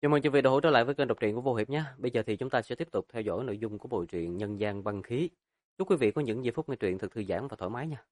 Chào mừng quý vị đã hỗ trở lại với kênh đọc truyện của Vô Hiệp nhé. Bây giờ thì chúng ta sẽ tiếp tục theo dõi nội dung của bộ truyện Nhân gian băng khí. Chúc quý vị có những giây phút nghe truyện thật thư giãn và thoải mái nha.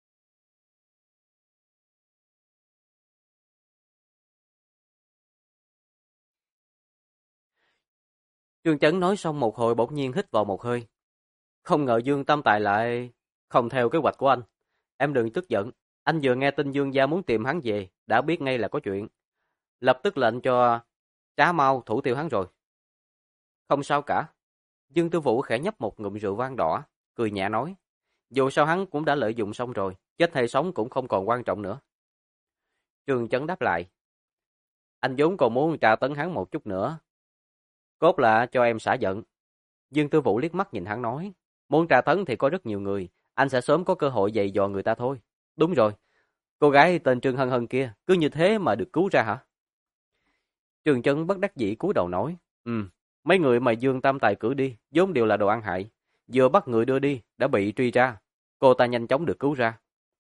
Trương Chấn nói xong một hồi bỗng nhiên hít vào một hơi. Không ngờ Dương Tam Tài lại không theo kế hoạch của anh. Em đừng tức giận. Anh vừa nghe tin Dương gia muốn tìm hắn về, đã biết ngay là có chuyện. Lập tức lệnh cho Trá Mau thủ tiêu hắn rồi. Không sao cả. Dương Tư Vũ khẽ nhấp một ngụm rượu vang đỏ, cười nhẹ nói. Dù sao hắn cũng đã lợi dụng xong rồi, chết hay sống cũng không còn quan trọng nữa. Trương Chấn đáp lại. Anh vốn còn muốn tra tấn hắn một chút nữa. Cốt là cho em xả giận. Dương Tư Vũ liếc mắt nhìn hắn nói. Muốn tra tấn thì có rất nhiều người, anh sẽ sớm có cơ hội dày dò người ta thôi. Đúng rồi, cô gái tên Trương Hân Hân kia, cứ như thế mà được cứu ra hả? Trương Chấn bất đắc dĩ cúi đầu nói. Mấy người mà Dương Tam Tài cử đi, vốn đều là đồ ăn hại. Vừa bắt người đưa đi, đã bị truy ra. Cô ta nhanh chóng được cứu ra.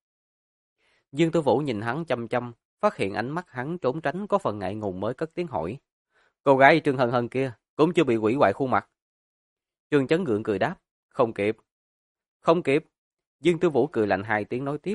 Dương Tư Vũ nhìn hắn chăm chăm, phát hiện ánh mắt hắn trốn tránh có phần ngại ngùng mới cất tiếng hỏi. Cô gái Trương Hân Hân kia cũng chưa bị hủy hoại khuôn mặt. Trương Chấn gượng cười đáp. Không kịp. Không kịp. Dương Tư Vũ cười lạnh hai tiếng nói tiếp.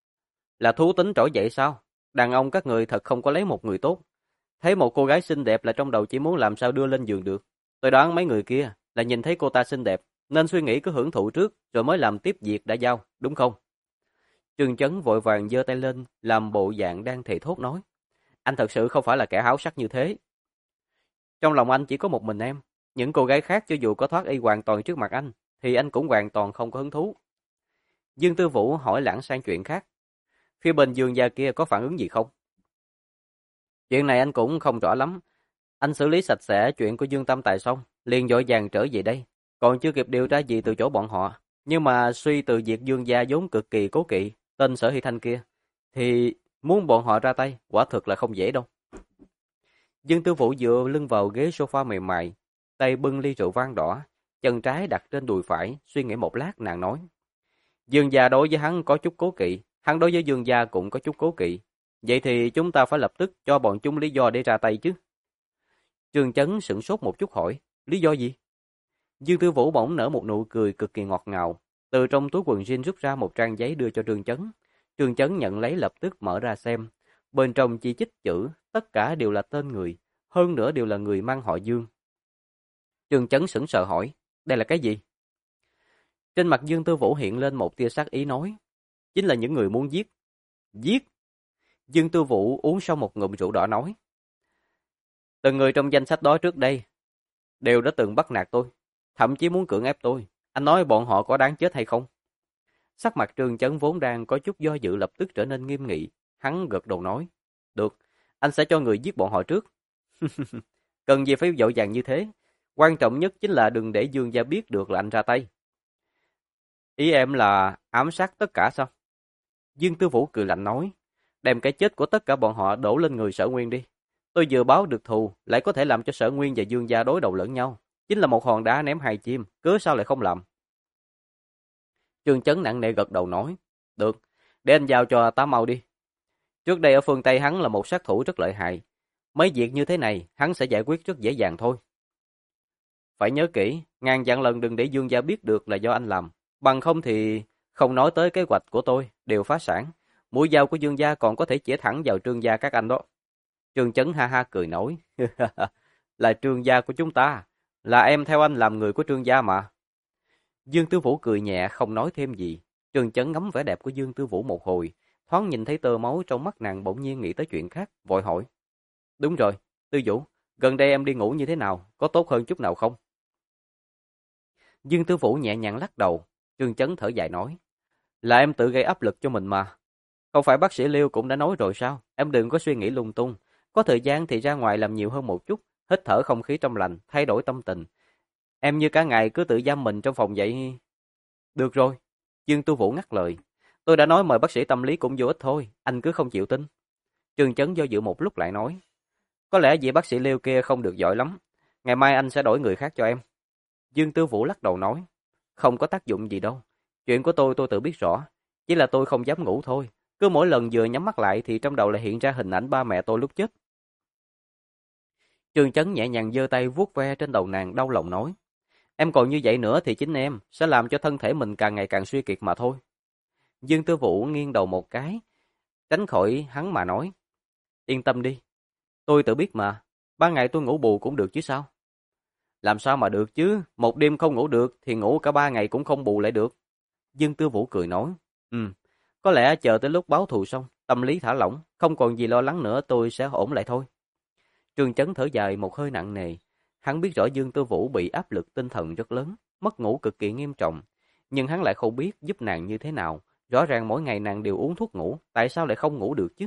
Là thú tính trỗi dậy sao? Đàn ông các người thật không có lấy một người tốt. Thấy một cô gái xinh đẹp là trong đầu chỉ muốn làm sao đưa lên giường được. Tôi đoán mấy người kia là nhìn thấy cô ta xinh đẹp, nên suy nghĩ cứ hưởng thụ trước rồi mới làm tiếp việc đã giao, đúng không? Trương Chấn vội vàng giơ tay lên, làm bộ dạng đang thề thốt nói. Anh thật sự không phải là kẻ háo sắc như thế. Trong lòng anh chỉ có một mình em. Những cô gái khác cho dù có thoát y hoàn toàn trước mặt anh, thì anh cũng hoàn toàn không có hứng thú. Dương Tư Vũ hỏi lãng sang chuyện khác. Phía bên Dương gia kia có phản ứng gì không? Chuyện này anh cũng không rõ lắm. Anh xử lý sạch sẽ chuyện của Dương Tam Tài xong, liền vội vàng trở về đây. Còn chưa kịp điều tra gì từ chỗ bọn họ. Nhưng mà suy từ việc Dương gia vốn cực kỳ cố kỵ, tên Sở Hy Thanh kia, thì muốn bọn họ ra tay, quả thực là không dễ đâu. Dương Tư Vũ dựa lưng vào ghế sofa mềm mại, tay bưng ly rượu vang đỏ, chân trái đặt trên đùi phải, suy nghĩ một lát nàng nói. Dương gia đối với hắn có chút cố kỵ, hắn đối với Dương gia cũng có chút cố kỵ. Vậy thì chúng ta phải lập tức cho bọn chúng lý do để ra tay chứ. Trương Chấn sửng sốt một chút hỏi, lý do gì? Dương Tư Vũ bỗng nở một nụ cười cực kỳ ngọt ngào, từ trong túi quần jean rút ra một trang giấy đưa cho Trương Chấn. Trương Chấn nhận lấy lập tức mở ra xem, bên trong chỉ chích chữ, tất cả đều là tên người, hơn nữa đều là người mang họ Dương. Trương Chấn sững sờ hỏi, đây là cái gì? Trên mặt Dương Tư Vũ hiện lên một tia sát ý nói, chính là những người muốn giết. Giết? Dương Tư Vũ uống xong một ngụm rượu đỏ nói, từng người trong danh sách đó trước đây đều đã từng bắt nạt tôi, thậm chí muốn cưỡng ép tôi. Anh nói bọn họ có đáng chết hay không? Sắc mặt Trương Chấn vốn đang có chút do dự lập tức trở nên nghiêm nghị. Hắn gật đầu nói, được, anh sẽ cho người giết bọn họ trước. Cần gì phải vội vàng như thế? Quan trọng nhất chính là đừng để Dương gia biết được là anh ra tay. Ý em là ám sát tất cả sao? Dương Tư Vũ cười lạnh nói, đem cái chết của tất cả bọn họ đổ lên người Sở Nguyên đi. Tôi vừa báo được thù, lại có thể làm cho Sở Nguyên và Dương gia đối đầu lẫn nhau. Chính là một hòn đá ném hai chim, cớ sao lại không làm? Trương Chấn nặng nề gật đầu nói, được, để anh giao cho Tá Mau đi. Trước đây ở phương Tây hắn là một sát thủ rất lợi hại. Mấy việc như thế này, hắn sẽ giải quyết rất dễ dàng thôi. Phải nhớ kỹ, ngàn vạn lần đừng để Dương gia biết được là do anh làm. Bằng không thì, không nói tới kế hoạch của tôi, đều phá sản. Mũi dao của Dương gia còn có thể chĩa thẳng vào Trương gia các anh đó. Trương Chấn ha ha cười nói, là Trương gia của chúng ta, là em theo anh làm người của Trương gia mà. Dương Tư Vũ cười nhẹ không nói thêm gì. Trương Chấn ngắm vẻ đẹp của Dương Tư Vũ một hồi, thoáng nhìn thấy tơ máu trong mắt nàng bỗng nhiên nghĩ tới chuyện khác, vội hỏi. Đúng rồi, Tư Vũ, gần đây em đi ngủ như thế nào, có tốt hơn chút nào không? Dương Tư Vũ nhẹ nhàng lắc đầu, Trương Chấn thở dài nói. Là em tự gây áp lực cho mình mà. Không phải bác sĩ Liêu cũng đã nói rồi sao, em đừng có suy nghĩ lung tung. Có thời gian thì ra ngoài làm nhiều hơn một chút, hít thở không khí trong lành, thay đổi tâm tình. Em như cả ngày cứ tự giam mình trong phòng vậy. Được rồi, Dương Tu Vũ ngắt lời. Tôi đã nói mời bác sĩ tâm lý cũng vô ích thôi, anh cứ không chịu tin. Trương Chấn do dự một lúc lại nói. Có lẽ vì bác sĩ Liêu kia không được giỏi lắm. Ngày mai anh sẽ đổi người khác cho em. Dương Tư Vũ lắc đầu nói. Không có tác dụng gì đâu. Chuyện của tôi tự biết rõ. Chỉ là tôi không dám ngủ thôi. Cứ mỗi lần vừa nhắm mắt lại thì trong đầu lại hiện ra hình ảnh ba mẹ tôi lúc chết. Trương Chấn nhẹ nhàng giơ tay vuốt ve trên đầu nàng, đau lòng nói. Em còn như vậy nữa thì chính em sẽ làm cho thân thể mình càng ngày càng suy kiệt mà thôi. Dương Tư Vũ nghiêng đầu một cái, tránh khỏi hắn mà nói. Yên tâm đi, tôi tự biết mà, ban ngày tôi ngủ bù cũng được chứ sao? Làm sao mà được chứ, một đêm không ngủ được thì ngủ cả 3 ngày cũng không bù lại được. Dương Tư Vũ cười nói, có lẽ chờ tới lúc báo thù xong, tâm lý thả lỏng, không còn gì lo lắng nữa tôi sẽ ổn lại thôi. Trương Chấn thở dài một hơi nặng nề, hắn biết rõ Dương Tư Vũ bị áp lực tinh thần rất lớn, mất ngủ cực kỳ nghiêm trọng, nhưng hắn lại không biết giúp nàng như thế nào, rõ ràng mỗi ngày nàng đều uống thuốc ngủ, tại sao lại không ngủ được chứ?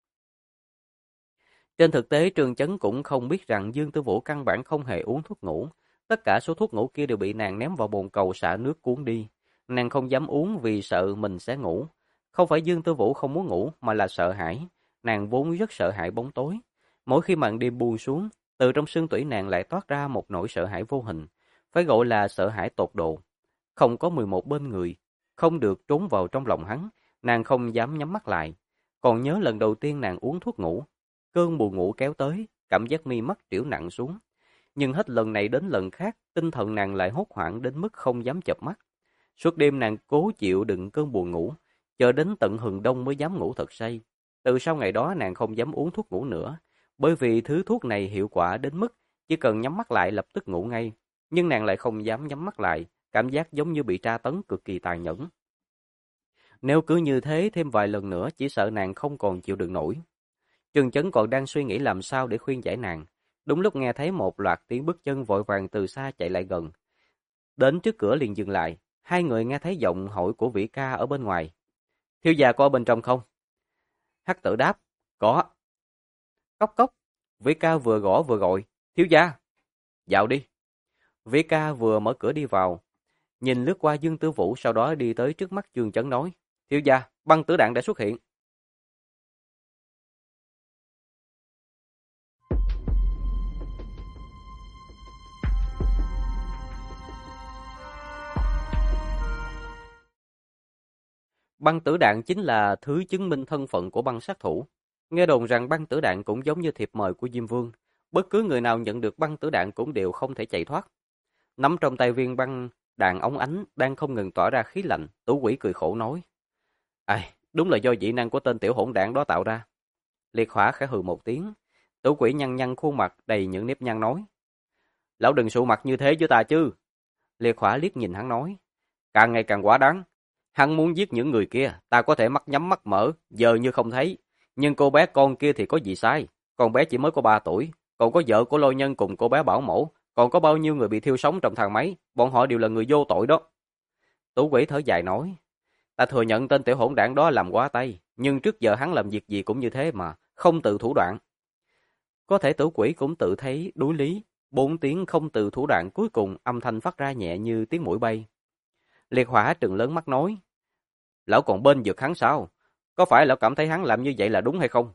Trên thực tế Trương Chấn cũng không biết rằng Dương Tư Vũ căn bản không hề uống thuốc ngủ, tất cả số thuốc ngủ kia đều bị nàng ném vào bồn cầu xả nước cuốn đi. Nàng không dám uống vì sợ mình sẽ ngủ. Không phải Dương Tư Vũ không muốn ngủ mà là sợ hãi, nàng vốn rất sợ hãi bóng tối. Mỗi khi màn đêm buông xuống, từ trong xương tủy nàng lại toát ra một nỗi sợ hãi vô hình, phải gọi là sợ hãi tột độ. Không có 11 bên người, không được trốn vào trong lòng hắn, nàng không dám nhắm mắt lại. Còn nhớ lần đầu tiên nàng uống thuốc ngủ, cơn buồn ngủ kéo tới, cảm giác mi mắt trĩu nặng xuống. Nhưng hết lần này đến lần khác, tinh thần nàng lại hốt hoảng đến mức không dám chợp mắt. Suốt đêm nàng cố chịu đựng cơn buồn ngủ, chờ đến tận hừng đông mới dám ngủ thật say. Từ sau ngày đó nàng không dám uống thuốc ngủ nữa, bởi vì thứ thuốc này hiệu quả đến mức chỉ cần nhắm mắt lại lập tức ngủ ngay. Nhưng nàng lại không dám nhắm mắt lại, cảm giác giống như bị tra tấn cực kỳ tàn nhẫn. Nếu cứ như thế thêm vài lần nữa chỉ sợ nàng không còn chịu đựng nổi. Trừng Chấn còn đang suy nghĩ làm sao để khuyên giải nàng. Đúng lúc nghe thấy một loạt tiếng bước chân vội vàng từ xa chạy lại gần. Đến trước cửa liền dừng lại, hai người nghe thấy giọng hỏi của Vĩ Ca ở bên ngoài. Thiếu gia có ở bên trong không? Hắc Tử đáp, có. Cốc cốc, Vĩ Ca vừa gõ vừa gọi, thiếu gia, vào đi. Vĩ Ca vừa mở cửa đi vào, nhìn lướt qua Dương Tư Vũ sau đó đi tới trước mắt Trương Chấn nói, thiếu gia, băng tử đạn đã xuất hiện. Băng tử đạn chính là thứ chứng minh thân phận của băng sát thủ. Nghe đồn rằng băng tử đạn cũng giống như thiệp mời của Diêm Vương. Bất cứ người nào nhận được băng tử đạn cũng đều không thể chạy thoát. Nắm trong tay viên băng đạn óng ánh đang không ngừng tỏa ra khí lạnh, Tứ Quỷ cười khổ nói. Ai, đúng là do dị năng của tên tiểu hỗn đảng đó tạo ra. Liệt Hỏa khẽ hừ một tiếng. Tứ Quỷ nhăn nhăn khuôn mặt đầy những nếp nhăn nói. Lão đừng sụ mặt như thế với ta chứ. Liệt Hỏa liếc nhìn hắn nói. Càng ngày càng quá đáng. Hắn muốn giết những người kia, ta có thể mắt nhắm mắt mở, giờ như không thấy. Nhưng cô bé con kia thì có gì sai? Con bé chỉ mới có 3 tuổi, còn có vợ của Lôi Nhân cùng cô bé bảo mẫu, còn có bao nhiêu người bị thiêu sống trong thang máy, bọn họ đều là người vô tội đó. Tú Quỷ thở dài nói, ta thừa nhận tên tiểu hỗn đảng đó làm quá tay, nhưng trước giờ hắn làm việc gì cũng như thế mà, không từ thủ đoạn. Có thể Tử Quỷ cũng tự thấy đối lý, 4 tiếng không từ thủ đoạn cuối cùng âm thanh phát ra nhẹ như tiếng mũi bay. Liệt Hỏa trừng lớn mắt nói, lão còn bên vực hắn sao? Có phải lão cảm thấy hắn làm như vậy là đúng hay không?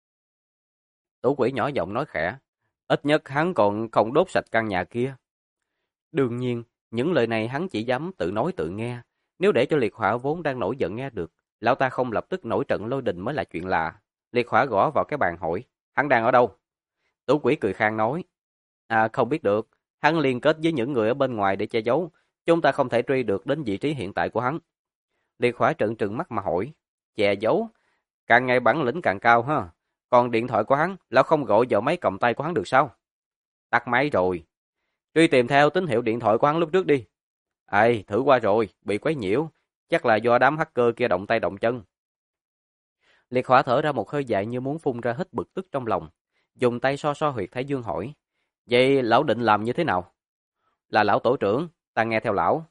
Tử Quỷ nhỏ giọng nói khẽ, ít nhất hắn còn không đốt sạch căn nhà kia. Đương nhiên, những lời này hắn chỉ dám tự nói tự nghe. Nếu để cho Liệt Hỏa vốn đang nổi giận nghe được, lão ta không lập tức nổi trận lôi đình mới là chuyện lạ. Liệt Hỏa gõ vào cái bàn hỏi, hắn đang ở đâu? Tử Quỷ cười khang nói, không biết được, hắn liên kết với những người ở bên ngoài để che giấu, chúng ta không thể truy được đến vị trí hiện tại của hắn. Liệt Hỏa trợn trừng mắt mà hỏi, che giấu? Càng ngày bản lĩnh càng cao ha. Còn điện thoại của hắn, lão không gọi vào máy cầm tay của hắn được sao? Tắt máy rồi. Truy tìm theo tín hiệu điện thoại của hắn lúc trước đi. Thử qua rồi, bị quấy nhiễu. Chắc là do đám hacker kia động tay động chân. Liệt Hỏa thở ra một hơi dài như muốn phun ra hết bực tức trong lòng. Dùng tay so so huyệt thái dương hỏi. Vậy lão định làm như thế nào? Là lão tổ trưởng, ta nghe theo lão.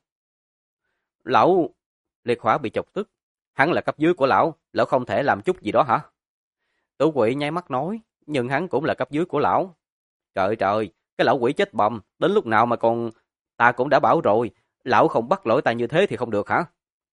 Lão... Liệt Hỏa bị chọc tức. Hắn là cấp dưới của lão, lão không thể làm chút gì đó hả? Tử Quỷ nháy mắt nói, nhưng hắn cũng là cấp dưới của lão. Trời trời, cái lão quỷ chết bầm, đến lúc nào mà còn... Ta cũng đã bảo rồi, lão không bắt lỗi ta như thế thì không được hả?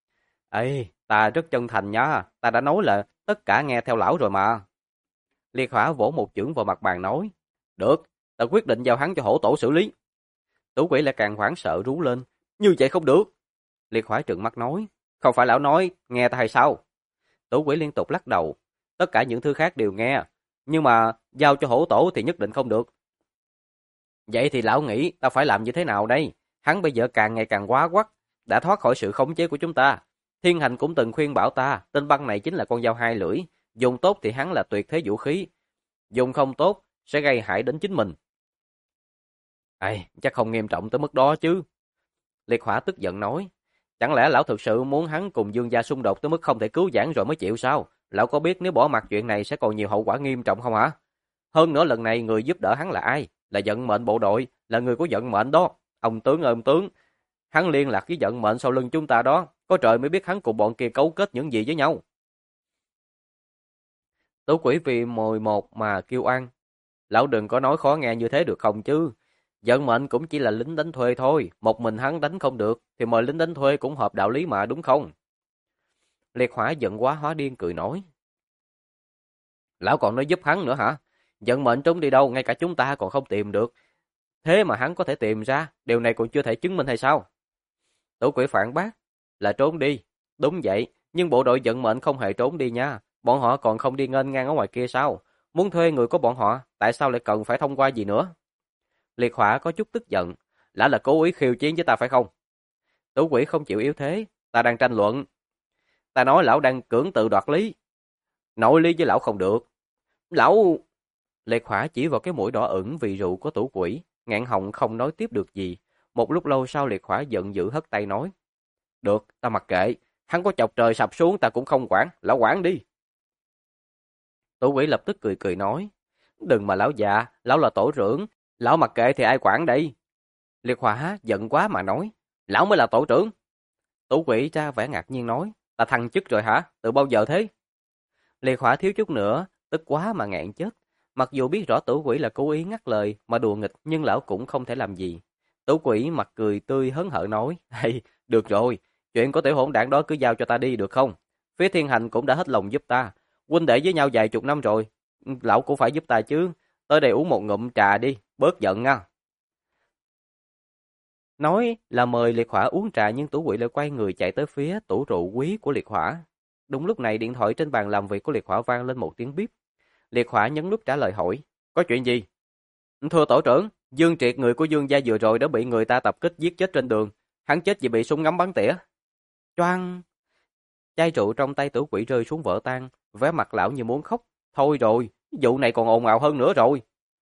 Ta rất chân thành nha, ta đã nói là tất cả nghe theo lão rồi mà. Liệt Hỏa vỗ một chưởng vào mặt bàn nói, được, ta quyết định giao hắn cho hổ tổ xử lý. Tử Quỷ lại càng hoảng sợ rú lên, như vậy không được. Liệt Hỏa trừng mắt nói, không phải lão nói, nghe ta hay sao? Tử Quỷ liên tục lắc đầu, tất cả những thứ khác đều nghe, nhưng mà giao cho hổ tổ thì nhất định không được. Vậy thì lão nghĩ ta phải làm như thế nào đây? Hắn bây giờ càng ngày càng quá quắt, đã thoát khỏi sự khống chế của chúng ta. Thiên Hành cũng từng khuyên bảo ta, tên băng này chính là con dao hai lưỡi, dùng tốt thì hắn là tuyệt thế vũ khí, dùng không tốt sẽ gây hại đến chính mình. Chắc không nghiêm trọng tới mức đó chứ. Liệt Hỏa tức giận nói, chẳng lẽ lão thực sự muốn hắn cùng Dương gia xung đột tới mức không thể cứu vãn rồi mới chịu sao? Lão có biết nếu bỏ mặc chuyện này sẽ còn nhiều hậu quả nghiêm trọng không hả? Hơn nữa lần này người giúp đỡ hắn là ai? Là vận mệnh bộ đội, là người của vận mệnh đó. Ông tướng ơi ông tướng, hắn liên lạc với vận mệnh sau lưng chúng ta đó, có trời mới biết hắn cùng bọn kia cấu kết những gì với nhau. Tứ Quỷ vì mồi một mà kêu oan. Lão đừng có nói khó nghe như thế được không chứ? Vận mệnh cũng chỉ là lính đánh thuê thôi, một mình hắn đánh không được, thì mời lính đánh thuê cũng hợp đạo lý mà đúng không? Liệt Hỏa giận quá hóa điên cười nói. Lão còn nói giúp hắn nữa hả? Vận mệnh trốn đi đâu, ngay cả chúng ta còn không tìm được. Thế mà hắn có thể tìm ra, điều này còn chưa thể chứng minh hay sao? Tứ Quỷ phản bác, là trốn đi. Đúng vậy, nhưng bộ đội vận mệnh không hề trốn đi nha. Bọn họ còn không đi nghênh ngang ở ngoài kia sao? Muốn thuê người của bọn họ, tại sao lại cần phải thông qua gì nữa? Liệt Hỏa có chút tức giận, lão là cố ý khiêu chiến với ta phải không? Tứ Quỷ không chịu yếu thế, ta đang tranh luận. Ta nói lão đang cưỡng tự đoạt lý. Nội lý với lão không được. Lão... Liệt Hỏa chỉ vào cái mũi đỏ ửng vì rượu của Tứ Quỷ, ngạn họng không nói tiếp được gì. Một lúc lâu sau Liệt Hỏa giận dữ hất tay nói. Được, ta mặc kệ. Hắn có chọc trời sập xuống ta cũng không quản. Lão quản đi. Tứ Quỷ lập tức cười cười nói. Đừng mà lão già, lão là tổ trưởng. Lão mặc kệ thì ai quản đây? Liệt Hỏa giận quá mà nói. Lão mới là tổ trưởng. Tứ Quỷ ra vẻ ngạc nhiên nói. Ta thăng chức rồi hả? Từ bao giờ thế? Liệt Hỏa thiếu chút nữa, tức quá mà ngạn chết. Mặc dù biết rõ Tử Quỷ là cố ý ngắt lời mà đùa nghịch, nhưng lão cũng không thể làm gì. Tử Quỷ mặt cười tươi hớn hở nói, hay, được rồi, chuyện của tiểu hỗn đảng đó cứ giao cho ta đi được không? Phía Thiên Hành cũng đã hết lòng giúp ta, huynh đệ với nhau vài chục năm rồi, lão cũng phải giúp ta chứ, tới đây uống một ngụm trà đi, bớt giận nha. Nói là mời Liệt Hỏa uống trà nhưng Tử Quỷ lại quay người chạy tới phía tủ rượu quý của Liệt Hỏa. Đúng lúc này điện thoại trên bàn làm việc của Liệt Hỏa vang lên một tiếng bíp. Liệt Hỏa nhấn nút trả lời hỏi, có chuyện gì? Thưa tổ trưởng, Dương Triệt người của Dương gia vừa rồi đã bị người ta tập kích giết chết trên đường. Hắn chết vì bị súng ngắm bắn tỉa. Choang! Chai rượu trong tay Tử Quỷ rơi xuống vỡ tan, vẻ mặt lão như muốn khóc. Thôi rồi, vụ này còn ồn ào hơn nữa rồi.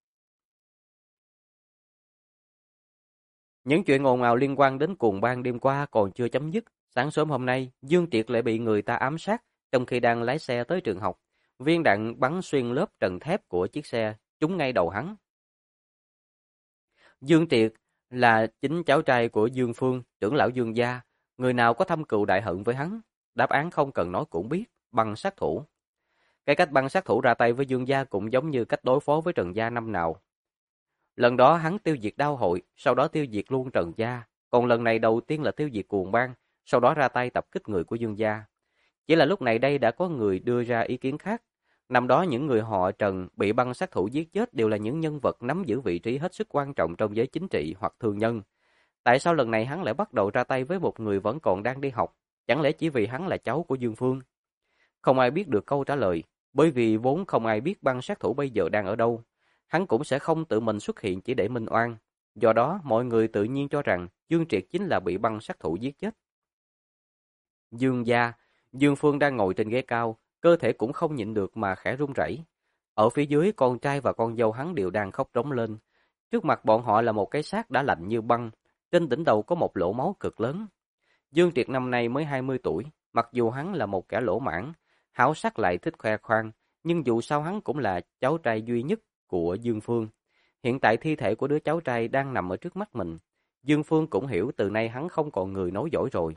Những chuyện ồn ào liên quan đến cuồng bang đêm qua còn chưa chấm dứt. Sáng sớm hôm nay, Dương Triệt lại bị người ta ám sát trong khi đang lái xe tới trường học. Viên đạn bắn xuyên lớp trần thép của chiếc xe, trúng ngay đầu hắn. Dương Triệt là chính cháu trai của Dương Phương, trưởng lão Dương gia. Người nào có thâm cừu đại hận với hắn? Đáp án không cần nói cũng biết, băng sát thủ. Cái cách băng sát thủ ra tay với Dương gia cũng giống như cách đối phó với Trần gia năm nào. Lần đó hắn tiêu diệt Đao hội, sau đó tiêu diệt luôn Trần gia. Còn lần này đầu tiên là tiêu diệt cuồng bang, sau đó ra tay tập kích người của Dương gia. Chỉ là lúc này đây đã có người đưa ra ý kiến khác. Năm đó những người họ Trần bị băng sát thủ giết chết đều là những nhân vật nắm giữ vị trí hết sức quan trọng trong giới chính trị hoặc thương nhân. Tại sao lần này hắn lại bắt đầu ra tay với một người vẫn còn đang đi học? Chẳng lẽ chỉ vì hắn là cháu của Dương Phương? Không ai biết được câu trả lời, bởi vì vốn không ai biết băng sát thủ bây giờ đang ở đâu. Hắn cũng sẽ không tự mình xuất hiện chỉ để minh oan. Do đó, mọi người tự nhiên cho rằng Dương Triệt chính là bị băng sát thủ giết chết. Dương gia, Dương Phương đang ngồi trên ghế cao, cơ thể cũng không nhịn được mà khẽ run rẩy. Ở phía dưới, con trai và con dâu hắn đều đang khóc rống lên. Trước mặt bọn họ là một cái xác đã lạnh như băng, trên đỉnh đầu có một lỗ máu cực lớn. Dương Triệt năm nay mới 20 tuổi, mặc dù hắn là một kẻ lỗ mãn, háo sắc lại thích khoe khoang, nhưng dù sao hắn cũng là cháu trai duy nhất của Dương Phương. Hiện tại thi thể của đứa cháu trai đang nằm ở trước mắt mình. Dương Phương cũng hiểu từ nay hắn không còn người nối dõi rồi.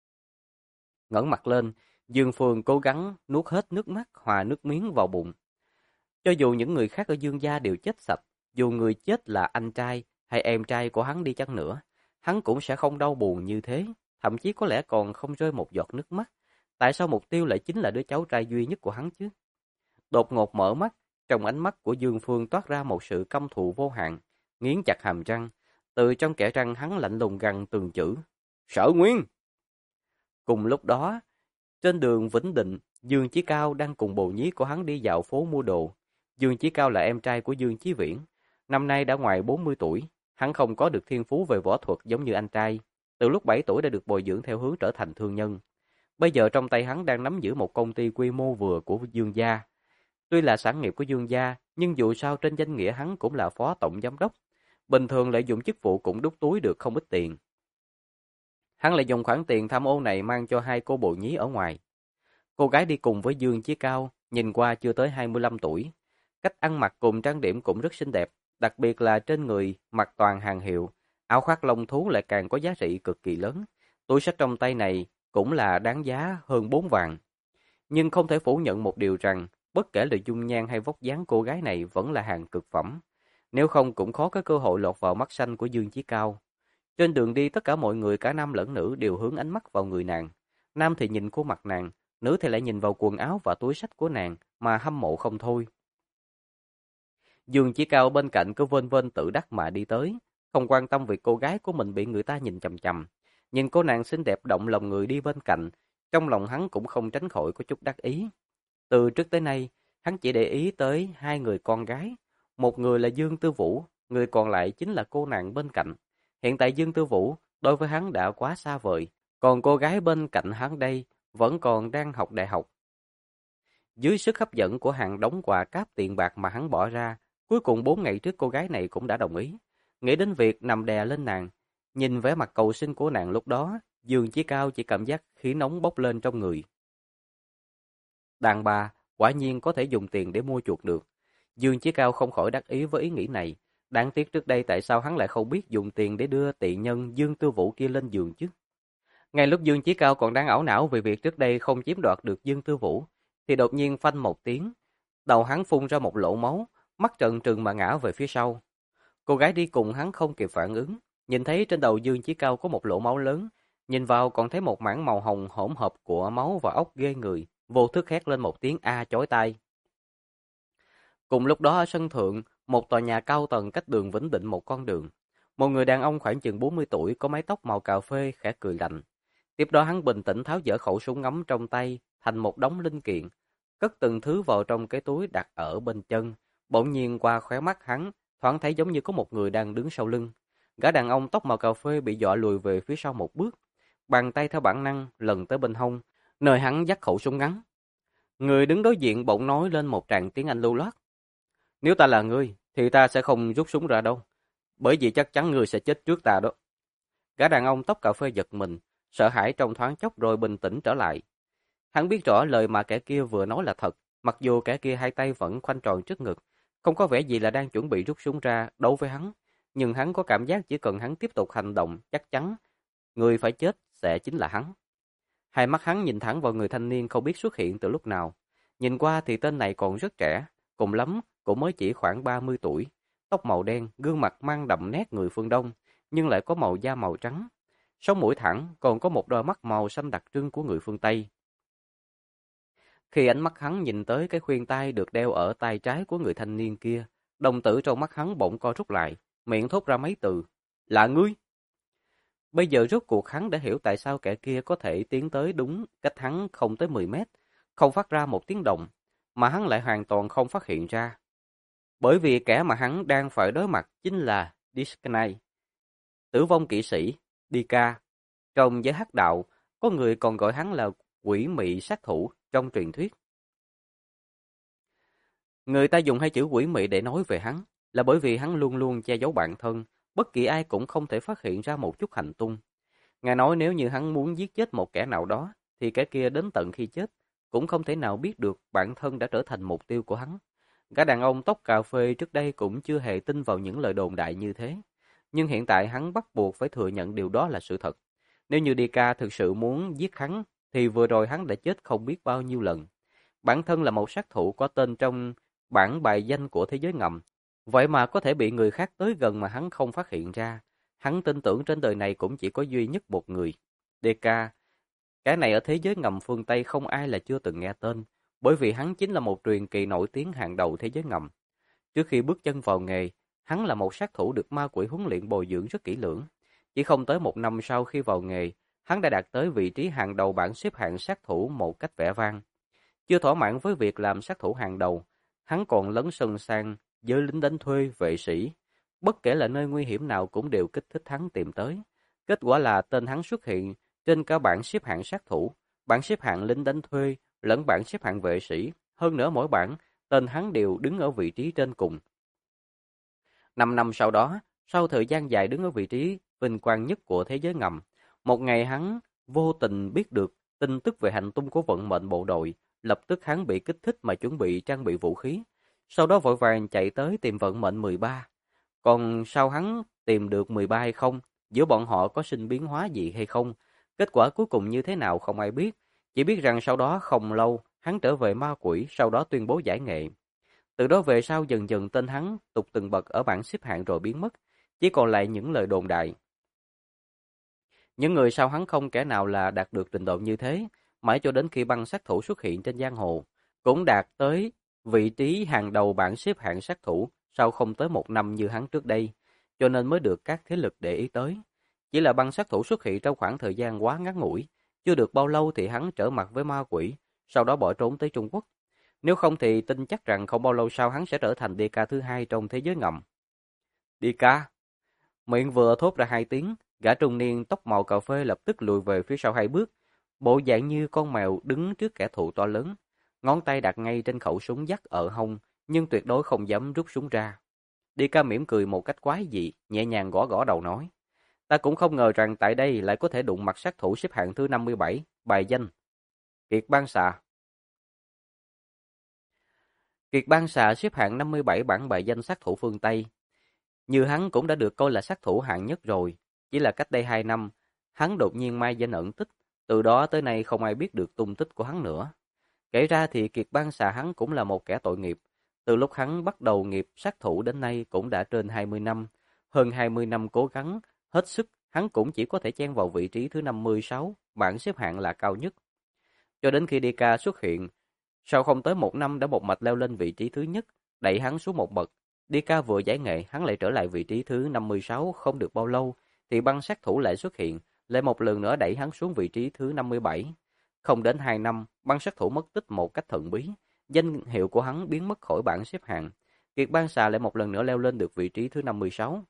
Ngẩng mặt lên, Dương Phương cố gắng nuốt hết nước mắt hòa nước miếng vào bụng. Cho dù những người khác ở Dương gia đều chết sạch, dù người chết là anh trai hay em trai của hắn đi chăng nữa, hắn cũng sẽ không đau buồn như thế, thậm chí có lẽ còn không rơi một giọt nước mắt. Tại sao mục tiêu lại chính là đứa cháu trai duy nhất của hắn chứ? Đột ngột mở mắt, trong ánh mắt của Dương Phương toát ra một sự căm thù vô hạn, nghiến chặt hàm răng. Từ trong kẽ răng hắn lạnh lùng gằn từng chữ: Sở Nguyên! Cùng lúc đó, trên đường Vĩnh Định, Dương Chí Cao đang cùng bồ nhí của hắn đi dạo phố mua đồ. Dương Chí Cao là em trai của Dương Chí Viễn. năm nay đã ngoài 40 tuổi, hắn không có được thiên phú về võ thuật giống như anh trai. Từ lúc 7 tuổi đã được bồi dưỡng theo hướng trở thành thương nhân. Bây giờ trong tay hắn đang nắm giữ một công ty quy mô vừa của Dương gia. Tuy là sản nghiệp của Dương gia, nhưng dù sao trên danh nghĩa hắn cũng là phó tổng giám đốc. Bình thường lợi dụng chức vụ cũng đút túi được không ít tiền. Hắn lại dùng khoản tiền tham ô này mang cho hai cô bồ nhí ở ngoài. Cô gái đi cùng với Dương Chí Cao, nhìn qua chưa tới 25 tuổi. Cách ăn mặc cùng trang điểm cũng rất xinh đẹp, đặc biệt là trên người mặc toàn hàng hiệu, áo khoác lông thú lại càng có giá trị cực kỳ lớn. Túi xách trong tay này cũng là đáng giá hơn 4 vạn. Nhưng không thể phủ nhận một điều rằng, bất kể là dung nhan hay vóc dáng cô gái này vẫn là hàng cực phẩm. Nếu không cũng khó có cơ hội lọt vào mắt xanh của Dương Chí Cao. Trên đường đi tất cả mọi người cả nam lẫn nữ đều hướng ánh mắt vào người nàng. Nam thì nhìn khuôn mặt nàng, nữ thì lại nhìn vào quần áo và túi xách của nàng mà hâm mộ không thôi. Dương Chí Cao bên cạnh cứ vênh vênh tự đắc mà đi tới, không quan tâm việc cô gái của mình bị người ta nhìn chằm chằm. Nhìn cô nàng xinh đẹp động lòng người đi bên cạnh, trong lòng hắn cũng không tránh khỏi có chút đắc ý. Từ trước tới nay, hắn chỉ để ý tới hai người con gái, một người là Dương Tư Vũ, người còn lại chính là cô nàng bên cạnh. Hiện tại Dương Tư Vũ đối với hắn đã quá xa vời, còn cô gái bên cạnh hắn đây vẫn còn đang học đại học. Dưới sức hấp dẫn của hàng đống quà cáp tiền bạc mà hắn bỏ ra, cuối cùng 4 ngày trước cô gái này cũng đã đồng ý. Nghĩ đến việc nằm đè lên nàng, nhìn vẻ mặt cầu xin của nàng lúc đó, Dương Chí Cao chỉ cảm giác khí nóng bốc lên trong người. Đàn bà, quả nhiên có thể dùng tiền để mua chuộc được. Dương Chí Cao không khỏi đắc ý với ý nghĩ này. Đáng tiếc trước đây tại sao hắn lại không biết dùng tiền để đưa tị nhân Dương Tư Vũ kia lên giường chứ? Ngay lúc Dương Chí Cao còn đang ảo não vì việc trước đây không chiếm đoạt được Dương Tư Vũ, thì đột nhiên phanh một tiếng, đầu hắn phun ra một lỗ máu, mắt trợn trừng mà ngã về phía sau. Cô gái đi cùng hắn không kịp phản ứng, nhìn thấy trên đầu Dương Chí Cao có một lỗ máu lớn, nhìn vào còn thấy một mảng màu hồng hỗn hợp của máu và óc ghê người, vô thức hét lên một tiếng a chói tai. Cùng lúc đó ở sân thượng, một tòa nhà cao tầng cách đường Vĩnh Định một con đường. Một người đàn ông khoảng chừng 40 tuổi có mái tóc màu cà phê khẽ cười lạnh. Tiếp đó hắn bình tĩnh tháo dỡ khẩu súng ngắm trong tay thành một đống linh kiện, cất từng thứ vào trong cái túi đặt ở bên chân. Bỗng nhiên qua khóe mắt hắn, thoáng thấy giống như có một người đang đứng sau lưng. Gã đàn ông tóc màu cà phê bị dọa lùi về phía sau một bước, bàn tay theo bản năng lần tới bên hông, nơi hắn dắt khẩu súng ngắn. Người đứng đối diện bỗng nói lên một tràng tiếng Anh lưu loát. Nếu ta là ngươi, thì ta sẽ không rút súng ra đâu, bởi vì chắc chắn ngươi sẽ chết trước ta đó. Gã đàn ông tóc cà phê giật mình, sợ hãi trong thoáng chốc rồi bình tĩnh trở lại. Hắn biết rõ lời mà kẻ kia vừa nói là thật, mặc dù kẻ kia hai tay vẫn khoanh tròn trước ngực, không có vẻ gì là đang chuẩn bị rút súng ra đấu với hắn, nhưng hắn có cảm giác chỉ cần hắn tiếp tục hành động, chắc chắn người phải chết sẽ chính là hắn. Hai mắt hắn nhìn thẳng vào người thanh niên không biết xuất hiện từ lúc nào. Nhìn qua thì tên này còn rất trẻ, cùng lắm cũng mới chỉ khoảng 30 tuổi, tóc màu đen, gương mặt mang đậm nét người phương Đông, nhưng lại có màu da màu trắng. Sống mũi thẳng, còn có một đôi mắt màu xanh đặc trưng của người phương Tây. Khi ánh mắt hắn nhìn tới cái khuyên tai được đeo ở tay trái của người thanh niên kia, đồng tử trong mắt hắn bỗng co rút lại, miệng thốt ra mấy từ. Là ngươi! Bây giờ rốt cuộc hắn đã hiểu tại sao kẻ kia có thể tiến tới đúng cách hắn không tới 10 mét, không phát ra một tiếng động, mà hắn lại hoàn toàn không phát hiện ra. Bởi vì kẻ mà hắn đang phải đối mặt chính là Disney, tử vong kỵ sĩ, Dika. Trong giới hắc đạo, có người còn gọi hắn là quỷ mị sát thủ trong truyền thuyết. Người ta dùng hai chữ quỷ mị để nói về hắn, là bởi vì hắn luôn luôn che giấu bản thân, bất kỳ ai cũng không thể phát hiện ra một chút hành tung. Ngài nói nếu như hắn muốn giết chết một kẻ nào đó, thì kẻ kia đến tận khi chết, cũng không thể nào biết được bản thân đã trở thành mục tiêu của hắn. Gã đàn ông tóc cà phê trước đây cũng chưa hề tin vào những lời đồn đại như thế. Nhưng hiện tại hắn bắt buộc phải thừa nhận điều đó là sự thật. Nếu như Dika thực sự muốn giết hắn, thì vừa rồi hắn đã chết không biết bao nhiêu lần. Bản thân là một sát thủ có tên trong bảng bài danh của thế giới ngầm. Vậy mà có thể bị người khác tới gần mà hắn không phát hiện ra. Hắn tin tưởng trên đời này cũng chỉ có duy nhất một người. Dika. Cái này ở thế giới ngầm phương Tây không ai là chưa từng nghe tên, bởi vì hắn chính là một truyền kỳ nổi tiếng hàng đầu thế giới ngầm. Trước khi bước chân vào nghề, hắn là một sát thủ được ma quỷ huấn luyện bồi dưỡng rất kỹ lưỡng. Chỉ không tới 1 năm sau khi vào nghề, hắn đã đạt tới vị trí hàng đầu bảng xếp hạng sát thủ một cách vẻ vang. Chưa thỏa mãn với việc làm sát thủ hàng đầu, hắn còn lấn sân sang giới lính đánh thuê, vệ sĩ. Bất kể là nơi nguy hiểm nào cũng đều kích thích hắn tìm tới. Kết quả là tên hắn xuất hiện trên cả bảng xếp hạng sát thủ, bảng xếp hạng lính đánh thuê, lẫn bảng xếp hạng vệ sĩ. Hơn nữa mỗi bảng, tên hắn đều đứng ở vị trí trên cùng. 5 năm sau đó, sau thời gian dài đứng ở vị trí vinh quang nhất của thế giới ngầm, một ngày hắn vô tình biết được tin tức về hành tung của vận mệnh bộ đội, lập tức hắn bị kích thích mà chuẩn bị trang bị vũ khí, sau đó vội vàng chạy tới tìm vận mệnh 13. Còn sao hắn tìm được 13 hay không, giữa bọn họ có sinh biến hóa gì hay không, kết quả cuối cùng như thế nào không ai biết, chỉ biết rằng sau đó không lâu, hắn trở về ma quỷ, sau đó tuyên bố giải nghệ. Từ đó về sau dần dần tên hắn tụt từng bậc ở bảng xếp hạng rồi biến mất, chỉ còn lại những lời đồn đại. Những người sau hắn không kẻ nào là đạt được trình độ như thế, mãi cho đến khi băng sát thủ xuất hiện trên giang hồ, cũng đạt tới vị trí hàng đầu bảng xếp hạng sát thủ sau không tới 1 năm như hắn trước đây, cho nên mới được các thế lực để ý tới. Chỉ là băng sát thủ xuất hiện trong khoảng thời gian quá ngắn ngủi, chưa được bao lâu thì hắn trở mặt với ma quỷ, sau đó bỏ trốn tới Trung Quốc. Nếu không thì tin chắc rằng không bao lâu sau hắn sẽ trở thành DK thứ hai trong thế giới ngầm. DK, miệng vừa thốt ra 2 tiếng, gã trung niên tóc màu cà phê lập tức lùi về phía sau 2 bước, bộ dạng như con mèo đứng trước kẻ thù to lớn, ngón tay đặt ngay trên khẩu súng dắt ở hông, nhưng tuyệt đối không dám rút súng ra. DK mỉm cười một cách quái dị, nhẹ nhàng gõ gõ đầu nói: "Ta cũng không ngờ rằng tại đây lại có thể đụng mặt sát thủ xếp hạng thứ 57, bài danh Kiệt Ban Xà." Kiệt Ban Xà xếp hạng 57 bảng bài danh sát thủ phương Tây. Như hắn cũng đã được coi là sát thủ hạng nhất rồi, chỉ là cách đây 2 năm, hắn đột nhiên mai danh ẩn tích, từ đó tới nay không ai biết được tung tích của hắn nữa. Kể ra thì Kiệt Ban Xà hắn cũng là một kẻ tội nghiệp, từ lúc hắn bắt đầu nghiệp sát thủ đến nay cũng đã trên 20 năm, hơn 20 năm cố gắng, hết sức, hắn cũng chỉ có thể chen vào vị trí thứ 56, bảng xếp hạng là cao nhất. Cho đến khi DK xuất hiện, sau không tới 1 năm đã một mạch leo lên vị trí thứ nhất, đẩy hắn xuống một bậc. DK vừa giải nghệ, hắn lại trở lại vị trí thứ 56 không được bao lâu, thì băng sát thủ lại xuất hiện, lại một lần nữa đẩy hắn xuống vị trí thứ 57. Không đến 2 năm, băng sát thủ mất tích một cách thần bí, danh hiệu của hắn biến mất khỏi bảng xếp hạng. Kiệt Ban Xà lại một lần nữa leo lên được vị trí thứ 56.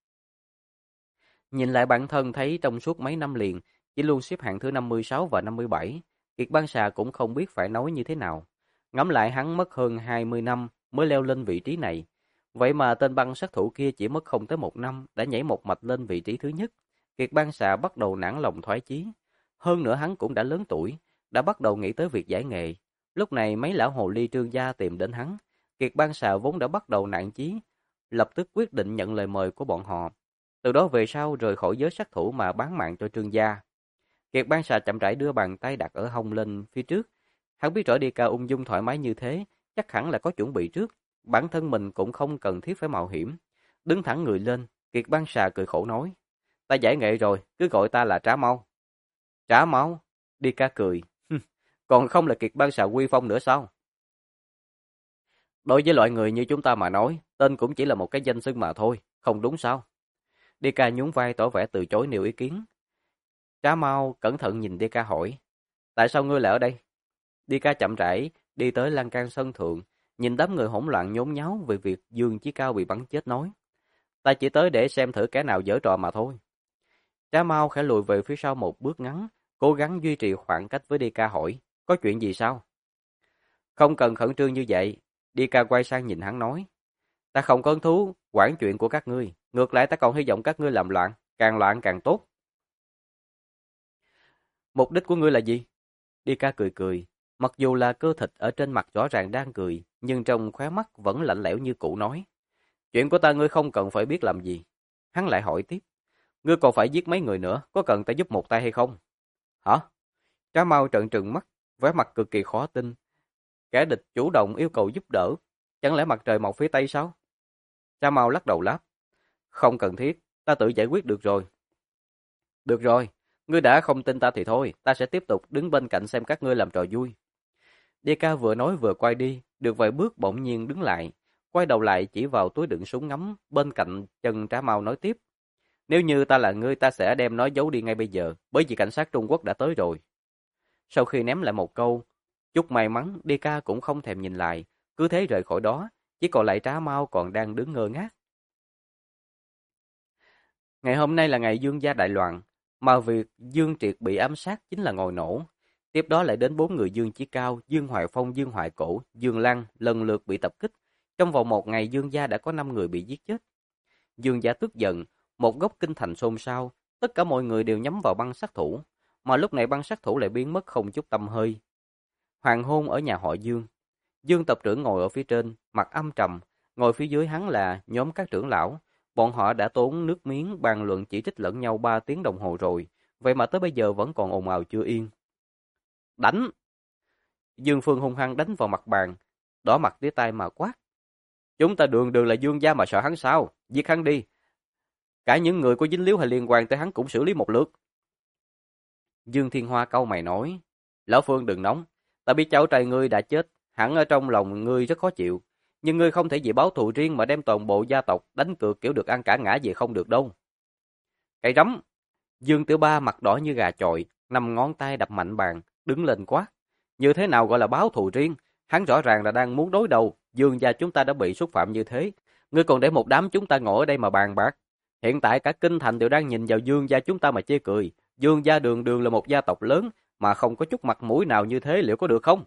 Nhìn lại bản thân thấy trong suốt mấy năm liền, chỉ luôn xếp hạng thứ 56 và 57, Kiệt Ban Xà cũng không biết phải nói như thế nào. Ngẫm lại hắn mất hơn 20 năm mới leo lên vị trí này. Vậy mà tên băng sát thủ kia chỉ mất không tới 1 năm đã nhảy một mạch lên vị trí thứ nhất. Kiệt Ban Xà bắt đầu nản lòng thoái chí. Hơn nữa hắn cũng đã lớn tuổi, đã bắt đầu nghĩ tới việc giải nghệ. Lúc này mấy lão hồ ly Trương gia tìm đến hắn. Kiệt Ban Xà vốn đã bắt đầu nản chí, lập tức quyết định nhận lời mời của bọn họ. Từ đó về sau rời khỏi giới sát thủ mà bán mạng cho Trương gia. Kiệt Ban Xà chậm rãi đưa bàn tay đặt ở hông lên phía trước. Hắn biết rõ DK ung dung thoải mái như thế, chắc hẳn là có chuẩn bị trước. Bản thân mình cũng không cần thiết phải mạo hiểm. Đứng thẳng người lên, Kiệt Ban Xà cười khổ nói: "Ta giải nghệ rồi, cứ gọi ta là Trá Mau." "Trá Máu?" DK cười. "Còn không là Kiệt Ban Xà Quy Phong nữa sao?" "Đối với loại người như chúng ta mà nói, tên cũng chỉ là một cái danh xưng mà thôi, không đúng sao?" DK nhún vai tỏ vẻ từ chối nêu ý kiến. Trá Mau cẩn thận nhìn DK hỏi: "Tại sao ngươi lại ở đây?" DK chậm rãi đi tới lan can sân thượng, nhìn đám người hỗn loạn nhốn nháo về việc Dương Chí Cao bị bắn chết nói: "Ta chỉ tới để xem thử kẻ nào giở trò mà thôi." Trá Mau khẽ lùi về phía sau một bước ngắn, cố gắng duy trì khoảng cách với DK hỏi: "Có chuyện gì sao?" "Không cần khẩn trương như vậy." DK quay sang nhìn hắn nói: "Ta không có hứng thú quản chuyện của các ngươi, ngược lại ta còn hy vọng các ngươi làm loạn càng tốt." "Mục đích của ngươi là gì?" DK cười cười, mặc dù là cơ thịt ở trên mặt rõ ràng đang cười, nhưng trong khóe mắt vẫn lạnh lẽo như cũ nói: "Chuyện của ta ngươi không cần phải biết làm gì." Hắn lại hỏi tiếp: "Ngươi còn phải giết mấy người nữa, có cần ta giúp một tay hay không?" "Hả?" Trá Mau trợn trừng mắt, vẻ mặt cực kỳ khó tin. Kẻ địch chủ động yêu cầu giúp đỡ, chẳng lẽ mặt trời mọc phía tây sao? Trá Mau lắc đầu đáp: "Không cần thiết, ta tự giải quyết được rồi." "Được rồi, ngươi đã không tin ta thì thôi, ta sẽ tiếp tục đứng bên cạnh xem các ngươi làm trò vui." DK vừa nói vừa quay đi, được vài bước bỗng nhiên đứng lại, quay đầu lại chỉ vào túi đựng súng ngắm bên cạnh chân Trá Mau nói tiếp: "Nếu như ta là ngươi ta sẽ đem nó giấu đi ngay bây giờ, bởi vì cảnh sát Trung Quốc đã tới rồi." Sau khi ném lại một câu chúc may mắn, DK cũng không thèm nhìn lại, cứ thế rời khỏi đó, chỉ còn lại Trá Mau còn đang đứng ngơ ngác. Ngày hôm nay là ngày Dương gia đại loạn, mà việc Dương Triệt bị ám sát chính là ngòi nổ. Tiếp đó lại đến 4 người Dương Chí Cao, Dương Hoài Phong, Dương Hoài Cổ, Dương Lăng lần lượt bị tập kích. Trong vòng một ngày Dương gia đã có 5 người bị giết chết. Dương gia tức giận, một góc kinh thành xôn xao, tất cả mọi người đều nhắm vào băng sát thủ, mà lúc này băng sát thủ lại biến mất không chút tăm hơi. Hoàng hôn ở nhà họ Dương. Dương tộc trưởng ngồi ở phía trên, mặt âm trầm, ngồi phía dưới hắn là nhóm các trưởng lão. Bọn họ đã tốn nước miếng bàn luận chỉ trích lẫn nhau 3 tiếng đồng hồ rồi, vậy mà tới bây giờ vẫn còn ồn ào chưa yên. Đánh! Dương Phương hung hăng đánh vào mặt bàn, đỏ mặt tía tai mà quát. Chúng ta đường đường là Dương gia mà sợ hắn sao? Giết hắn đi! Cả những người có dính líu hay liên quan tới hắn cũng xử lý một lượt. Dương Thiên Hoa cau mày nói, Lão Phương đừng nóng, ta biết cháu trai ngươi đã chết, hẳn ở trong lòng ngươi rất khó chịu, nhưng ngươi không thể vì báo thù riêng mà đem toàn bộ gia tộc đánh cược kiểu được ăn cả ngã về không được đâu. Cái rắm! Dương Tiểu Ba mặt đỏ như gà chọi, 5 ngón tay đập mạnh bàn, đứng lên quát. Như thế nào gọi là báo thù riêng? Hắn rõ ràng là đang muốn đối đầu, Dương gia chúng ta đã bị xúc phạm như thế, ngươi còn để một đám chúng ta ngồi ở đây mà bàn bạc. Hiện tại cả kinh thành đều đang nhìn vào Dương gia chúng ta mà chê cười. Dương gia đường đường là một gia tộc lớn mà không có chút mặt mũi nào như thế, liệu có được không?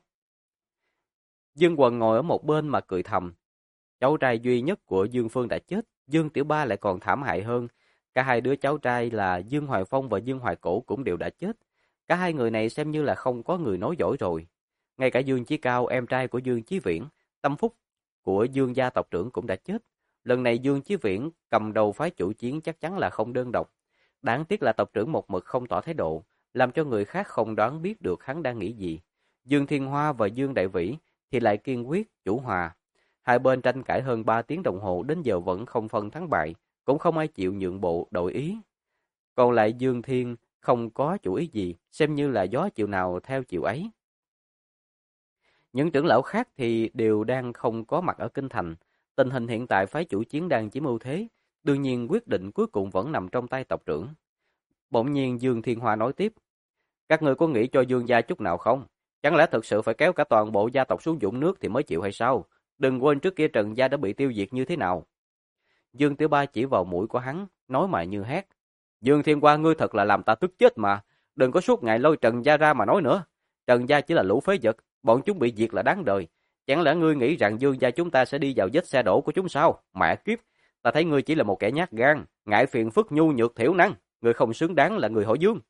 Dương Quần ngồi ở một bên mà cười thầm. Cháu trai duy nhất của Dương Phương đã chết, Dương Tiểu Ba lại còn thảm hại hơn. Cả hai đứa cháu trai là Dương Hoài Phong và Dương Hoài Cổ cũng đều đã chết. Cả hai người này xem như là không có người nối dõi rồi. Ngay cả Dương Chí Cao, em trai của Dương Chí Viễn, tâm phúc của Dương gia tộc trưởng cũng đã chết. Lần này Dương Chí Viễn cầm đầu phái chủ chiến chắc chắn là không đơn độc. Đáng tiếc là tộc trưởng một mực không tỏ thái độ, làm cho người khác không đoán biết được hắn đang nghĩ gì. Dương Thiên Hoa và Dương Đại Vĩ thì lại kiên quyết chủ hòa. Hai bên tranh cãi hơn 3 tiếng đồng hồ đến giờ vẫn không phân thắng bại, cũng không ai chịu nhượng bộ đổi ý. Còn lại Dương Thiên không có chủ ý gì, xem như là gió chiều nào theo chiều ấy. Những trưởng lão khác thì đều đang không có mặt ở kinh thành. Tình hình hiện tại phái chủ chiến đang chiếm ưu thế, đương nhiên quyết định cuối cùng vẫn nằm trong tay tộc trưởng. Bỗng nhiên Dương Thiên Hoa nói tiếp, các người có nghĩ cho Dương gia chút nào không? Chẳng lẽ thực sự phải kéo cả toàn bộ gia tộc xuống vũng nước thì mới chịu hay sao? Đừng quên trước kia Trần gia đã bị tiêu diệt như thế nào. Dương Tiểu Ba chỉ vào mũi của hắn, nói mà như hét. Dương Thiên Hoa, ngươi thật là làm ta tức chết mà. Đừng có suốt ngày lôi Trần gia ra mà nói nữa. Trần gia chỉ là lũ phế vật, bọn chúng bị diệt là đáng đời. Chẳng lẽ ngươi nghĩ rằng Dương gia chúng ta sẽ đi vào vết xe đổ của chúng sao? Mẹ kiếp, ta thấy ngươi chỉ là một kẻ nhát gan, ngại phiền phức nhu nhược thiểu năng. Ngươi không xứng đáng là người họ Dương.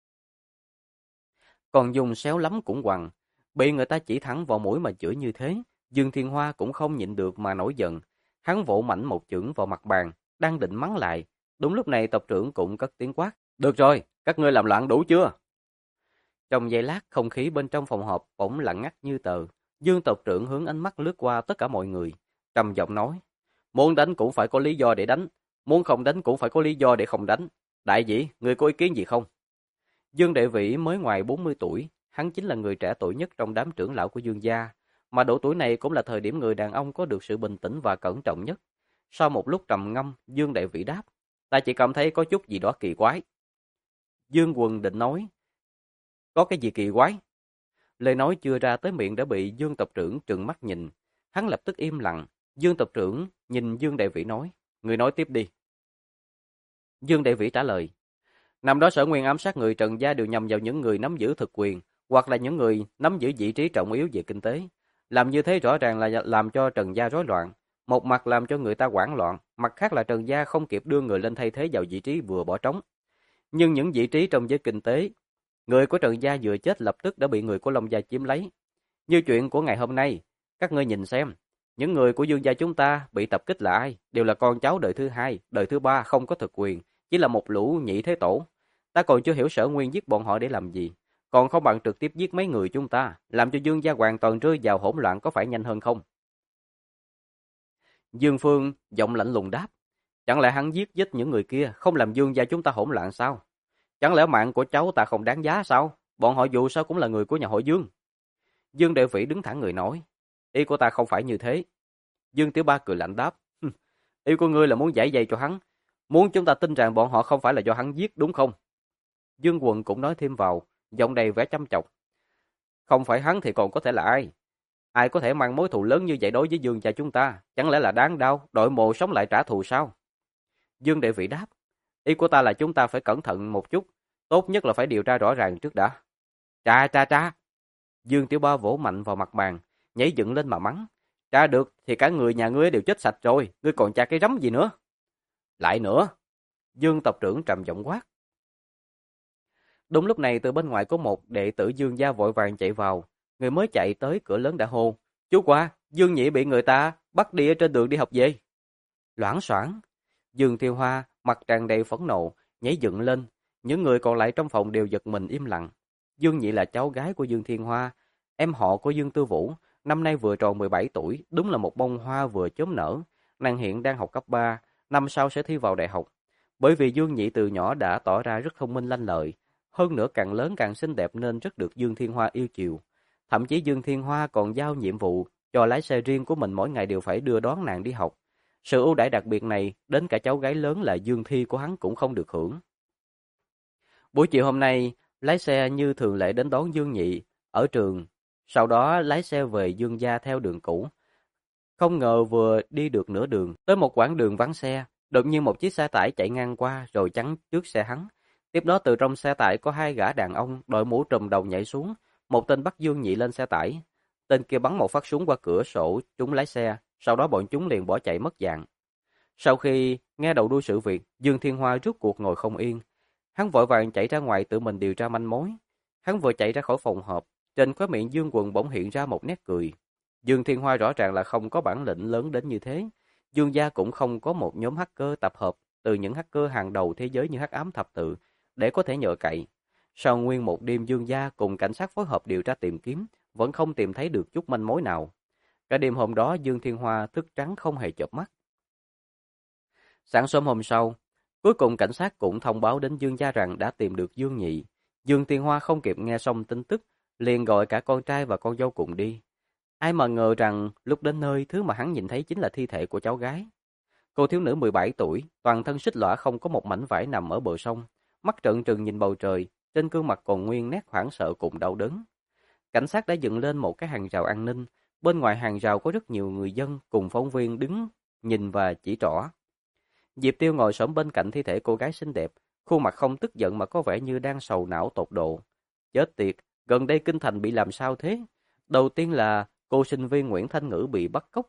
Còn dùng xéo lắm cũng quằn, bị người ta chỉ thẳng vào mũi mà chửi như thế, Dương Thiên Hoa cũng không nhịn được mà nổi giận. Hắn vỗ mạnh một chưởng vào mặt bàn, đang định mắng lại. Đúng lúc này tộc trưởng cũng cất tiếng quát. Được rồi, các ngươi làm loạn đủ chưa? Trong giây lát, không khí bên trong phòng họp bỗng lặng ngắt như tờ. Dương tộc trưởng hướng ánh mắt lướt qua tất cả mọi người, trầm giọng nói. Muốn đánh cũng phải có lý do để đánh, muốn không đánh cũng phải có lý do để không đánh. Đại dĩ, người có ý kiến gì không? Dương Đại Vĩ mới ngoài 40 tuổi, hắn chính là người trẻ tuổi nhất trong đám trưởng lão của Dương gia, mà độ tuổi này cũng là thời điểm người đàn ông có được sự bình tĩnh và cẩn trọng nhất. Sau một lúc trầm ngâm, Dương Đại Vĩ đáp, ta chỉ cảm thấy có chút gì đó kỳ quái. Dương Quần định nói, có cái gì kỳ quái? Lời nói chưa ra tới miệng đã bị Dương tộc trưởng trừng mắt nhìn, hắn lập tức im lặng. Dương tộc trưởng nhìn Dương Đại Vĩ nói, người nói tiếp đi. Dương Đại Vĩ trả lời, năm đó Sở Nguyên ám sát người Trần gia đều nhằm vào những người nắm giữ thực quyền, hoặc là những người nắm giữ vị trí trọng yếu về kinh tế. Làm như thế rõ ràng là làm cho Trần gia rối loạn, một mặt làm cho người ta hoảng loạn, mặt khác là Trần gia không kịp đưa người lên thay thế vào vị trí vừa bỏ trống. Nhưng những vị trí trong giới kinh tế, người của Trần gia vừa chết lập tức đã bị người của Long gia chiếm lấy. Như chuyện của ngày hôm nay, các ngươi nhìn xem, những người của Dương gia chúng ta bị tập kích là ai? Đều là con cháu đời thứ hai, đời thứ ba không có thực quyền, chỉ là một lũ nhị thế tổ. Ta còn chưa hiểu Sở Nguyên giết bọn họ để làm gì, còn không bằng trực tiếp giết mấy người chúng ta, làm cho Dương gia hoàn toàn rơi vào hỗn loạn có phải nhanh hơn không? Dương Phương giọng lạnh lùng đáp, chẳng lẽ hắn giết chết những người kia, không làm Dương gia chúng ta hỗn loạn sao? Chẳng lẽ mạng của cháu ta không đáng giá sao? Bọn họ dù sao cũng là người của nhà họ Dương. Dương Đại Vĩ đứng thẳng người nói, ý của ta không phải như thế. Dương Tiểu Ba cười lạnh đáp, ý của ngươi là muốn giải vây cho hắn, muốn chúng ta tin rằng bọn họ không phải là do hắn giết đúng không? Dương Quần cũng nói thêm vào, giọng đầy vẻ chăm chọc. Không phải hắn thì còn có thể là ai? Ai có thể mang mối thù lớn như vậy đối với Dương gia chúng ta? Chẳng lẽ là đáng đau, đội mộ sống lại trả thù sao? Dương Đệ Vĩ đáp, ý của ta là chúng ta phải cẩn thận một chút, tốt nhất là phải điều tra rõ ràng trước đã. Tra. Dương Tiểu Ba vỗ mạnh vào mặt bàn, nhảy dựng lên mà mắng. Tra được thì cả người nhà ngươi đều chết sạch rồi, ngươi còn tra cái rắm gì nữa? Lại nữa. Dương tộc trưởng trầm giọng quát. Đúng lúc này từ bên ngoài có một đệ tử Dương gia vội vàng chạy vào, người mới chạy tới cửa lớn đã hô. Chú qua, Dương Nhị bị người ta bắt đi ở trên đường đi học về. Loảng xoảng. Dương Thiêu Hoa mặt tràn đầy phẫn nộ, nhảy dựng lên. Những người còn lại trong phòng đều giật mình im lặng. Dương Nhị là cháu gái của Dương Thiên Hoa, em họ của Dương Tư Vũ, năm nay vừa tròn 17 tuổi, đúng là một bông hoa vừa chớm nở. Nàng hiện đang học cấp 3, năm sau sẽ thi vào đại học. Bởi vì Dương Nhị từ nhỏ đã tỏ ra rất thông minh lanh lợi, hơn nữa càng lớn càng xinh đẹp nên rất được Dương Thiên Hoa yêu chiều. Thậm chí Dương Thiên Hoa còn giao nhiệm vụ cho lái xe riêng của mình mỗi ngày đều phải đưa đón nàng đi học. Sự ưu đãi đặc biệt này, đến cả cháu gái lớn là Dương Thi của hắn cũng không được hưởng. Buổi chiều hôm nay, lái xe như thường lệ đến đón Dương Nhị ở trường, sau đó lái xe về Dương gia theo đường cũ. Không ngờ vừa đi được nửa đường, tới một quãng đường vắng xe, đột nhiên một chiếc xe tải chạy ngang qua rồi chắn trước xe hắn. Tiếp đó từ trong xe tải có hai gã đàn ông đội mũ trùm đầu nhảy xuống, một tên bắt Dương Nhị lên xe tải. Tên kia bắn một phát súng qua cửa sổ trúng lái xe, sau đó bọn chúng liền bỏ chạy mất dạng. Sau khi nghe đầu đuôi sự việc, Dương Thiên Hoa rút cuộc ngồi không yên. Hắn vội vàng chạy ra ngoài tự mình điều tra manh mối. Hắn vừa chạy ra khỏi phòng họp, trên khóe miệng Dương Quần bỗng hiện ra một nét cười. Dương Thiên Hoa rõ ràng là không có bản lĩnh lớn đến như thế. Dương gia cũng không có một nhóm hacker tập hợp từ những hacker hàng đầu thế giới như Hắc Ám Thập Tự để có thể nhờ cậy. Sau nguyên một đêm Dương gia cùng cảnh sát phối hợp điều tra tìm kiếm, vẫn không tìm thấy được chút manh mối nào. Cả đêm hôm đó Dương Thiên Hoa thức trắng không hề chợp mắt. Sáng sớm hôm sau, cuối cùng cảnh sát cũng thông báo đến Dương gia rằng đã tìm được Dương Nhị. Dương Thiên Hoa không kịp nghe xong tin tức, liền gọi cả con trai và con dâu cùng đi. Ai mà ngờ rằng lúc đến nơi thứ mà hắn nhìn thấy chính là thi thể của cháu gái. Cô thiếu nữ 17 tuổi, toàn thân xích lõa không có một mảnh vải nằm ở bờ sông, mắt trợn trừng nhìn bầu trời, trên gương mặt còn nguyên nét hoảng sợ cùng đau đớn. Cảnh sát đã dựng lên một cái hàng rào an ninh, bên ngoài hàng rào có rất nhiều người dân cùng phóng viên đứng nhìn và chỉ trỏ. Diệp Tiêu ngồi xổm bên cạnh thi thể cô gái xinh đẹp, khuôn mặt không tức giận mà có vẻ như đang sầu não tột độ. Chết tiệt, gần đây kinh thành bị làm sao thế? Đầu tiên là cô sinh viên Nguyễn Thanh Ngữ bị bắt cóc.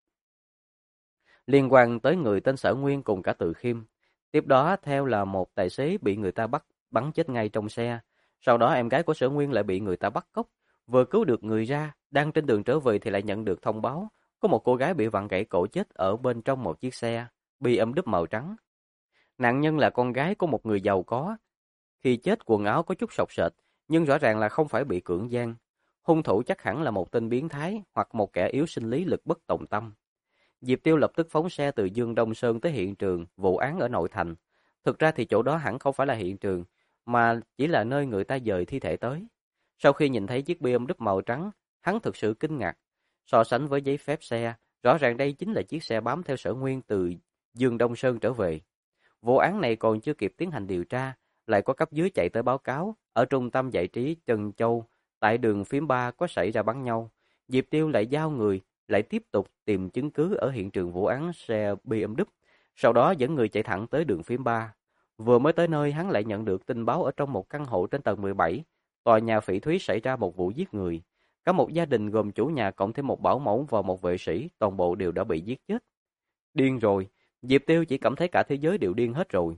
Liên quan tới người tên Sở Nguyên cùng cả Từ Khiêm. Tiếp đó theo là một tài xế bị người ta bắt bắn chết ngay trong xe. Sau đó em gái của Sở Nguyên lại bị người ta bắt cóc. Vừa cứu được người ra, đang trên đường trở về thì lại nhận được thông báo. Có một cô gái bị vặn gãy cổ chết ở bên trong một chiếc xe, BMW màu trắng. Nạn nhân là con gái của một người giàu có. Khi chết quần áo có chút sọc sệt, nhưng rõ ràng là không phải bị cưỡng gian. Hung thủ chắc hẳn là một tên biến thái hoặc một kẻ yếu sinh lý lực bất tòng tâm. Diệp Tiêu lập tức phóng xe từ Dương Đông Sơn tới hiện trường vụ án ở nội thành. Thực ra thì chỗ đó hẳn không phải là hiện trường, mà chỉ là nơi người ta dời thi thể tới. Sau khi nhìn thấy chiếc BMW màu trắng, hắn thực sự kinh ngạc. So sánh với giấy phép xe, rõ ràng đây chính là chiếc xe bám theo Sở Nguyên từ Dương Đông Sơn trở về. Vụ án này còn chưa kịp tiến hành điều tra, lại có cấp dưới chạy tới báo cáo, ở trung tâm giải trí Trần Châu, tại đường phím 3 có xảy ra bắn nhau. Diệp Tiêu lại giao người, lại tiếp tục tìm chứng cứ ở hiện trường vụ án xe BMW, sau đó dẫn người chạy thẳng tới đường phím 3. Vừa mới tới nơi hắn lại nhận được tin báo ở trong một căn hộ trên tầng 17, tòa nhà phỉ thúy xảy ra một vụ giết người. Cả một gia đình gồm chủ nhà cộng thêm một bảo mẫu và một vệ sĩ, toàn bộ đều đã bị giết chết. Điên rồi, Diệp Tiêu chỉ cảm thấy cả thế giới đều điên hết rồi.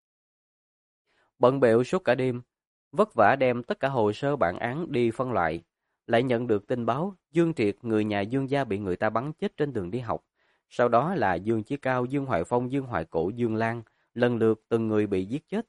Bận bịu suốt cả đêm, vất vả đem tất cả hồ sơ bản án đi phân loại, lại nhận được tin báo Dương Triệt, người nhà Dương gia bị người ta bắn chết trên đường đi học. Sau đó là Dương Chí Cao, Dương Hoài Phong, Dương Hoài Cổ, Dương Lan, lần lượt từng người bị giết chết.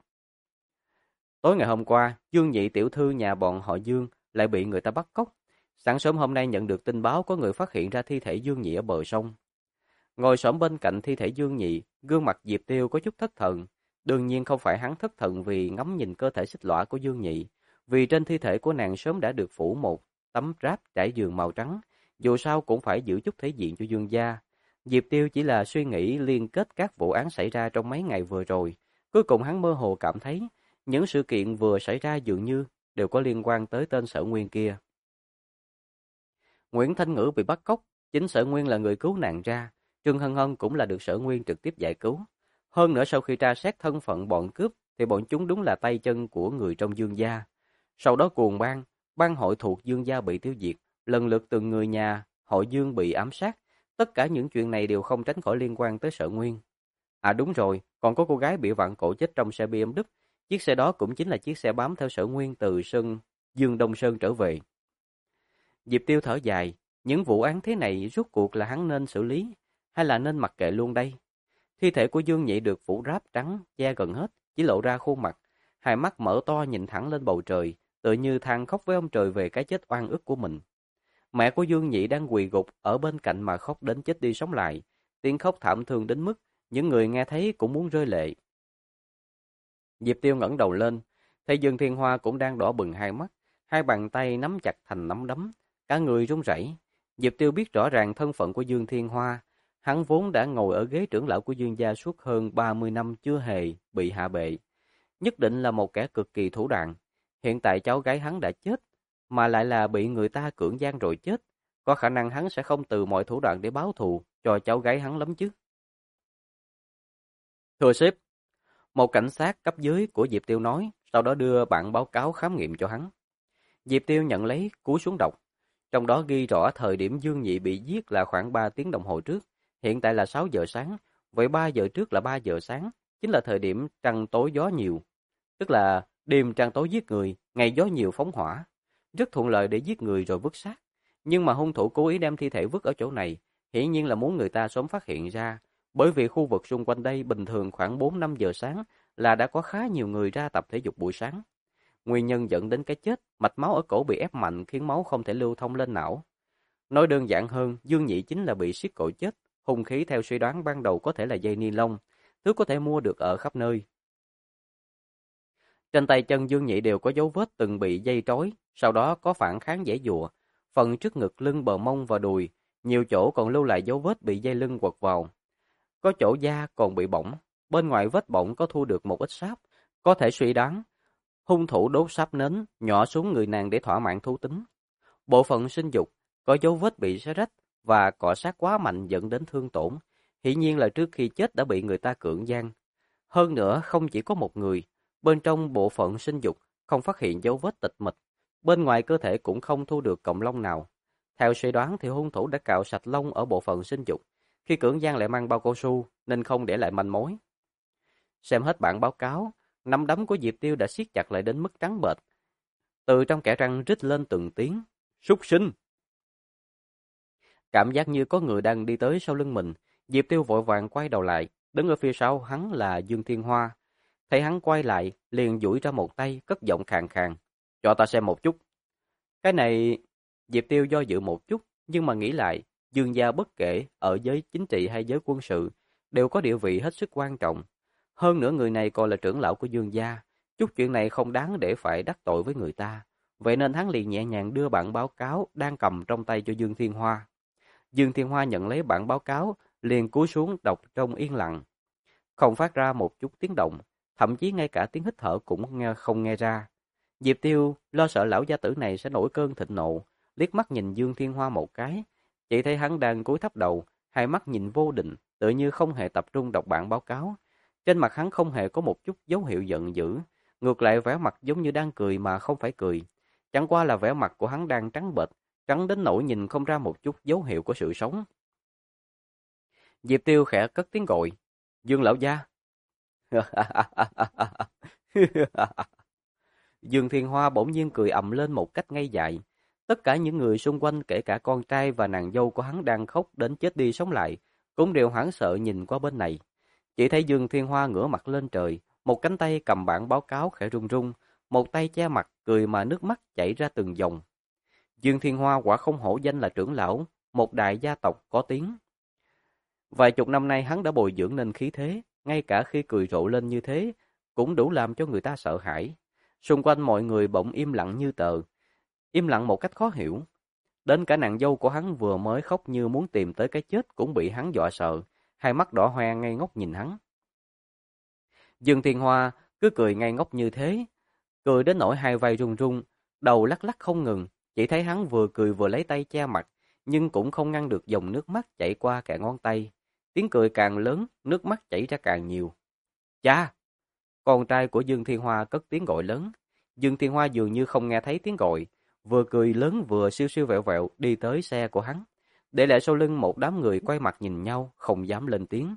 Tối ngày hôm qua, Dương Nhị tiểu thư nhà bọn họ Dương lại bị người ta bắt cóc. Sáng sớm hôm nay nhận được tin báo có người phát hiện ra thi thể Dương Nhị ở bờ sông. Ngồi xổm bên cạnh thi thể Dương Nhị, gương mặt Diệp Tiêu có chút thất thần. Đương nhiên không phải hắn thất thần vì ngắm nhìn cơ thể xích lõa của Dương Nhị, vì trên thi thể của nàng sớm đã được phủ một tấm ráp trải giường màu trắng, dù sao cũng phải giữ chút thể diện cho Dương gia. Diệp Tiêu chỉ là suy nghĩ liên kết các vụ án xảy ra trong mấy ngày vừa rồi, cuối cùng hắn mơ hồ cảm thấy những sự kiện vừa xảy ra dường như đều có liên quan tới tên Sở Nguyên kia. Nguyễn Thanh Ngữ bị bắt cóc, chính Sở Nguyên là người cứu nàng ra, Trương Hân Hân cũng là được Sở Nguyên trực tiếp giải cứu. Hơn nữa sau khi tra xét thân phận bọn cướp thì bọn chúng đúng là tay chân của người trong Dương gia. Sau đó cuồng bang, bang hội thuộc Dương gia bị tiêu diệt, lần lượt từng người nhà hội Dương bị ám sát. Tất cả những chuyện này đều không tránh khỏi liên quan tới Sở Nguyên. À đúng rồi, còn có cô gái bị vặn cổ chết trong xe BMW. Chiếc xe đó cũng chính là chiếc xe bám theo Sở Nguyên từ Dương Đông Sơn trở về. Diệp Tiêu thở dài, những vụ án thế này rốt cuộc là hắn nên xử lý, hay là nên mặc kệ luôn đây? Thi thể của Dương Nhị được phủ ráp trắng, che gần hết, chỉ lộ ra khuôn mặt, hai mắt mở to nhìn thẳng lên bầu trời, tựa như than khóc với ông trời về cái chết oan ức của mình. Mẹ của Dương Nhị đang quỳ gục ở bên cạnh mà khóc đến chết đi sống lại, tiếng khóc thảm thương đến mức những người nghe thấy cũng muốn rơi lệ. Diệp Tiêu ngẩng đầu lên, thấy Dương Thiên Hoa cũng đang đỏ bừng hai mắt, hai bàn tay nắm chặt thành nắm đấm, cả người run rẩy. Diệp Tiêu biết rõ ràng thân phận của Dương Thiên Hoa, hắn vốn đã ngồi ở ghế trưởng lão của Dương gia suốt hơn 30 năm chưa hề bị hạ bệ, nhất định là một kẻ cực kỳ thủ đoạn. Hiện tại cháu gái hắn đã chết, mà lại là bị người ta cưỡng gian rồi chết, có khả năng hắn sẽ không từ mọi thủ đoạn để báo thù cho cháu gái hắn lắm chứ. Thưa sếp, một cảnh sát cấp dưới của Diệp Tiêu nói, sau đó đưa bản báo cáo khám nghiệm cho hắn. Diệp Tiêu nhận lấy, cúi xuống đọc. Trong đó ghi rõ thời điểm Dương Nhị bị giết là khoảng 3 tiếng đồng hồ trước, hiện tại là 6 giờ sáng, vậy 3 giờ trước là 3 giờ sáng, chính là thời điểm trăng tối gió nhiều. Tức là đêm trăng tối giết người, ngày gió nhiều phóng hỏa. Rất thuận lợi để giết người rồi vứt xác. Nhưng mà hung thủ cố ý đem thi thể vứt ở chỗ này, hiển nhiên là muốn người ta sớm phát hiện ra, bởi vì khu vực xung quanh đây bình thường khoảng 4-5 giờ sáng là đã có khá nhiều người ra tập thể dục buổi sáng. Nguyên nhân dẫn đến cái chết, mạch máu ở cổ bị ép mạnh khiến máu không thể lưu thông lên não. Nói đơn giản hơn, Dương Nhị chính là bị siết cổ chết, hung khí theo suy đoán ban đầu có thể là dây ni lông, thứ có thể mua được ở khắp nơi. Trên tay chân Dương Nhị đều có dấu vết từng bị dây trói, sau đó có phản kháng giãy giụa, phần trước ngực, lưng, bờ mông và đùi, nhiều chỗ còn lưu lại dấu vết bị dây lưng quật vào. Có chỗ da còn bị bỏng, bên ngoài vết bỏng có thu được một ít sáp, có thể suy đoán hung thủ đốt sáp nến nhỏ xuống người nàng để thỏa mãn thú tính. Bộ phận sinh dục có dấu vết bị xé rách và cọ sát quá mạnh dẫn đến thương tổn, hiển nhiên là trước khi chết đã bị người ta cưỡng gian. Hơn nữa không chỉ có một người, bên trong bộ phận sinh dục không phát hiện dấu vết tịch mịch, bên ngoài cơ thể cũng không thu được cọng lông nào. Theo suy đoán thì hung thủ đã cạo sạch lông ở bộ phận sinh dục, khi cưỡng gian lại mang bao cao su nên không để lại manh mối. Xem hết bản báo cáo, nắm đấm của Diệp Tiêu đã siết chặt lại đến mức trắng bệch. Từ trong kẽ răng rít lên từng tiếng, súc sinh. Cảm giác như có người đang đi tới sau lưng mình, Diệp Tiêu vội vàng quay đầu lại, đứng ở phía sau hắn là Dương Thiên Hoa. Thấy hắn quay lại, liền duỗi ra một tay, cất giọng khàn khàn, cho ta xem một chút. Cái này, Diệp Tiêu do dự một chút, nhưng mà nghĩ lại, Dương gia bất kể ở giới chính trị hay giới quân sự, đều có địa vị hết sức quan trọng. Hơn nữa người này còn là trưởng lão của Dương gia, chút chuyện này không đáng để phải đắc tội với người ta. Vậy nên hắn liền nhẹ nhàng đưa bản báo cáo đang cầm trong tay cho Dương Thiên Hoa. Dương Thiên Hoa nhận lấy bản báo cáo, liền cúi xuống đọc trong yên lặng. Không phát ra một chút tiếng động, thậm chí ngay cả tiếng hít thở cũng không nghe ra. Diệp Tiêu lo sợ lão gia tử này sẽ nổi cơn thịnh nộ, liếc mắt nhìn Dương Thiên Hoa một cái. Chỉ thấy hắn đang cúi thấp đầu, hai mắt nhìn vô định, tựa như không hề tập trung đọc bản báo cáo. Trên mặt hắn không hề có một chút dấu hiệu giận dữ, ngược lại vẻ mặt giống như đang cười mà không phải cười. Chẳng qua là vẻ mặt của hắn đang trắng bệch, trắng đến nỗi nhìn không ra một chút dấu hiệu của sự sống. Diệp Tiêu khẽ cất tiếng gọi, Dương lão gia. Dương Thiên Hoa bỗng nhiên cười ầm lên một cách ngây dại. Tất cả những người xung quanh kể cả con trai và nàng dâu của hắn đang khóc đến chết đi sống lại, cũng đều hoảng sợ nhìn qua bên này. Chỉ thấy Dương Thiên Hoa ngửa mặt lên trời, một cánh tay cầm bản báo cáo khẽ run run, một tay che mặt cười mà nước mắt chảy ra từng dòng. Dương Thiên Hoa quả không hổ danh là trưởng lão, một đại gia tộc có tiếng. Vài chục năm nay hắn đã bồi dưỡng nên khí thế, ngay cả khi cười rộ lên như thế, cũng đủ làm cho người ta sợ hãi. Xung quanh mọi người bỗng im lặng như tờ, im lặng một cách khó hiểu. Đến cả nàng dâu của hắn vừa mới khóc như muốn tìm tới cái chết cũng bị hắn dọa sợ, hai mắt đỏ hoe ngây ngốc nhìn hắn. Dương Thiên Hoa cứ cười ngây ngốc như thế, cười đến nỗi hai vai run run, đầu lắc lắc không ngừng, chỉ thấy hắn vừa cười vừa lấy tay che mặt, nhưng cũng không ngăn được dòng nước mắt chảy qua cả ngón tay. Tiếng cười càng lớn, nước mắt chảy ra càng nhiều. Cha! Con trai của Dương Thiên Hoa cất tiếng gọi lớn. Dương Thiên Hoa dường như không nghe thấy tiếng gọi, vừa cười lớn vừa siêu siêu vẹo vẹo đi tới xe của hắn. Để lại sau lưng một đám người quay mặt nhìn nhau, không dám lên tiếng.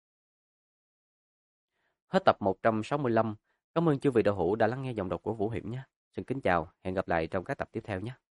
Hết tập 165. Cảm ơn chư vị đạo hữu đã lắng nghe giọng đọc của Vũ Hiểm nhé. Xin kính chào, hẹn gặp lại trong các tập tiếp theo nhé.